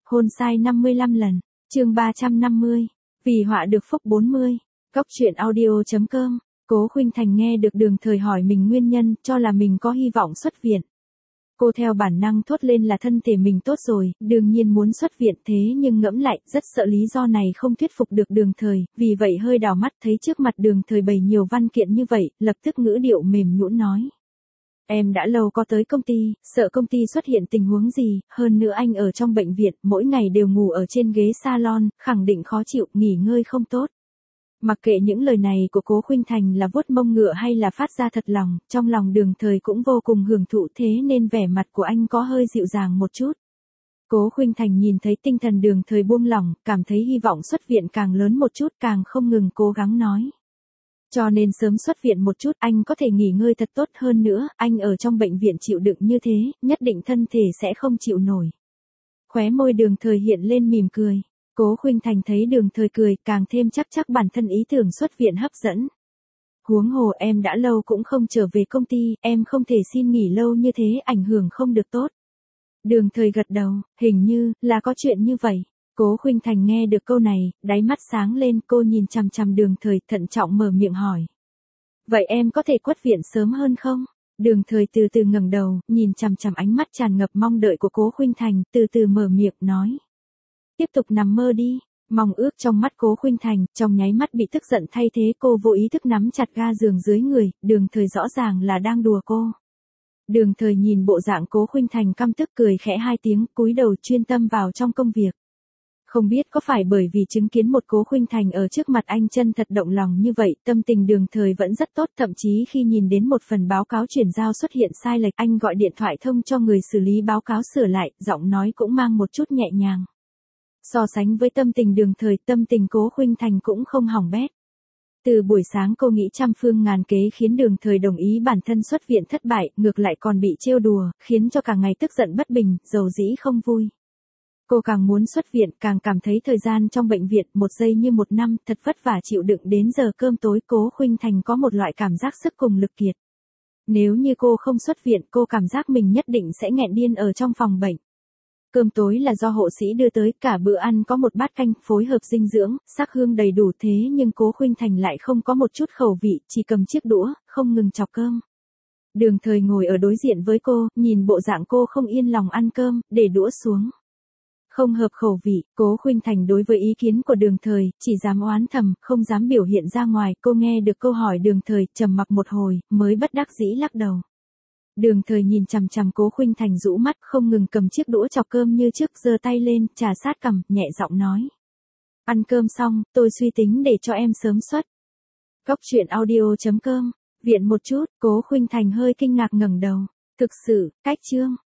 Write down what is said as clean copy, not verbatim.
Hôn sai 55 lần. Chương 350. Vì họa được phúc 40. Cóc truyện audio.com. Cố Khuynh Thành nghe được Đường Thời hỏi mình nguyên nhân, cho là mình có hy vọng xuất viện. Cô theo bản năng thốt lên là thân thể mình tốt rồi, đương nhiên muốn xuất viện, thế nhưng ngẫm lại, rất sợ lý do này không thuyết phục được Đường Thời, vì vậy hơi đảo mắt thấy trước mặt Đường Thời bày nhiều văn kiện như vậy, lập tức ngữ điệu mềm nhũn nói. Em đã lâu có tới công ty, sợ công ty xuất hiện tình huống gì, hơn nữa anh ở trong bệnh viện, mỗi ngày đều ngủ ở trên ghế salon, khẳng định khó chịu, nghỉ ngơi không tốt. Mặc kệ những lời này của Cố Khuynh Thành là vuốt mông ngựa hay là phát ra thật lòng, trong lòng Đường Thời cũng vô cùng hưởng thụ, thế nên vẻ mặt của anh có hơi dịu dàng một chút. Cố Khuynh Thành nhìn thấy tinh thần Đường Thời buông lỏng, cảm thấy hy vọng xuất viện càng lớn một chút, càng không ngừng cố gắng nói. Cho nên sớm xuất viện một chút, anh có thể nghỉ ngơi thật tốt hơn nữa, anh ở trong bệnh viện chịu đựng như thế, nhất định thân thể sẽ không chịu nổi. Khóe môi Đường Thời hiện lên mỉm cười. Cố Khuynh Thành thấy Đường Thời cười, càng thêm chắc bản thân ý tưởng xuất viện hấp dẫn. Huống hồ em đã lâu cũng không trở về công ty, em không thể xin nghỉ lâu như thế, ảnh hưởng không được tốt. Đường Thời gật đầu, hình như là có chuyện như vậy. Cố Khuynh Thành nghe được câu này, đáy mắt sáng lên, cô nhìn chằm chằm Đường Thời, thận trọng mở miệng hỏi. Vậy em có thể xuất viện sớm hơn không? Đường Thời từ từ ngẩng đầu, nhìn chằm chằm ánh mắt tràn ngập mong đợi của Cố Khuynh Thành, từ từ mở miệng nói. Tiếp tục nằm mơ đi. Mong ước trong mắt Cố Khuynh Thành, trong nháy mắt bị tức giận thay thế, cô vô ý thức nắm chặt ga giường dưới người, Đường Thời rõ ràng là đang đùa cô. Đường Thời nhìn bộ dạng Cố Khuynh Thành căm tức cười khẽ hai tiếng, cúi đầu chuyên tâm vào trong công việc. Không biết có phải bởi vì chứng kiến một Cố Khuynh Thành ở trước mặt anh chân thật động lòng như vậy, tâm tình Đường Thời vẫn rất tốt, thậm chí khi nhìn đến một phần báo cáo chuyển giao xuất hiện sai lệch, anh gọi điện thoại thông cho người xử lý báo cáo sửa lại, giọng nói cũng mang một chút nhẹ nhàng. So sánh với tâm tình Đường Thời, tâm tình Cố Khuynh Thành cũng không hỏng bét. Từ buổi sáng cô nghĩ trăm phương ngàn kế khiến Đường Thời đồng ý bản thân xuất viện thất bại, ngược lại còn bị trêu đùa, khiến cho cả ngày tức giận bất bình, dầu dĩ không vui. Cô càng muốn xuất viện, càng cảm thấy thời gian trong bệnh viện một giây như một năm, thật vất vả chịu đựng đến giờ cơm tối. Cố Khuynh Thành có một loại cảm giác sức cùng lực kiệt. Nếu như cô không xuất viện, cô cảm giác mình nhất định sẽ nghẹn điên ở trong phòng bệnh. Cơm tối là do hộ sĩ đưa tới, cả bữa ăn có một bát canh, phối hợp dinh dưỡng, sắc hương đầy đủ, thế nhưng Cố Khuynh Thành lại không có một chút khẩu vị, chỉ cầm chiếc đũa, không ngừng chọc cơm. Đường Thời ngồi ở đối diện với cô, nhìn bộ dạng cô không yên lòng ăn cơm, để đũa xuống. Không hợp khẩu vị, Cố Khuynh Thành đối với ý kiến của Đường Thời, chỉ dám oán thầm, không dám biểu hiện ra ngoài. Cô nghe được câu hỏi Đường Thời, trầm mặc một hồi, mới bất đắc dĩ lắc đầu. Đường Thời nhìn chằm chằm Cố Khuynh Thành rũ mắt, không ngừng cầm chiếc đũa chọc cơm như trước, giơ tay lên, trà sát cằm, nhẹ giọng nói. Ăn cơm xong, tôi suy tính để cho em sớm xuất. Cóc truyện audio.com. Viện một chút, Cố Khuynh Thành hơi kinh ngạc ngẩng đầu. Thực sự, cách chương.